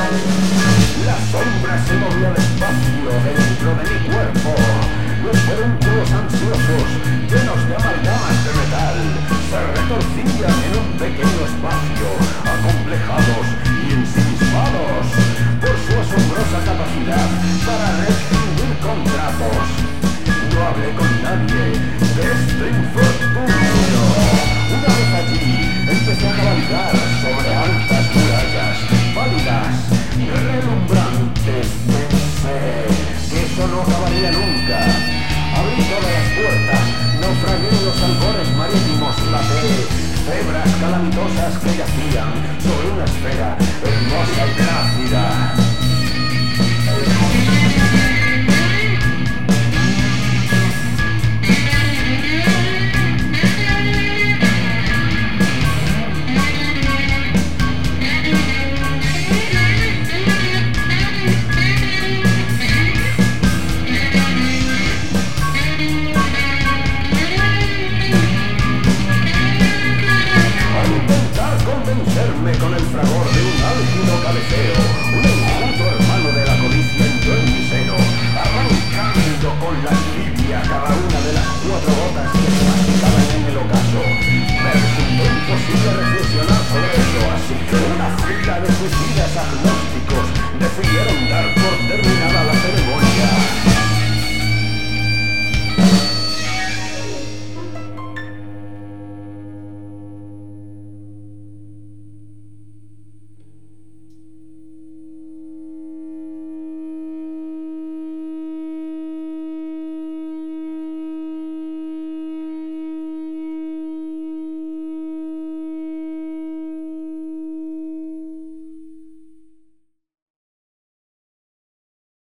La sombra se movía despacio dentro de mi cuerpo. Los pedúnculos ansiosos, llenos de amalgamas de metal, se retorcían en un pequeño espacio, acomplejados y ensimismados por su asombrosa capacidad para rescindir contratos. No hablé con nadie de este infortunio. Una vez allí, empecé a cabalgar sobre altas murallas, pálidas, relumbrantes. Pensé que eso no acabaría nunca. Abrí todas las puertas, naufragué en los albores marítimos, laté cebras calamitosas que yacían sobre una esfera en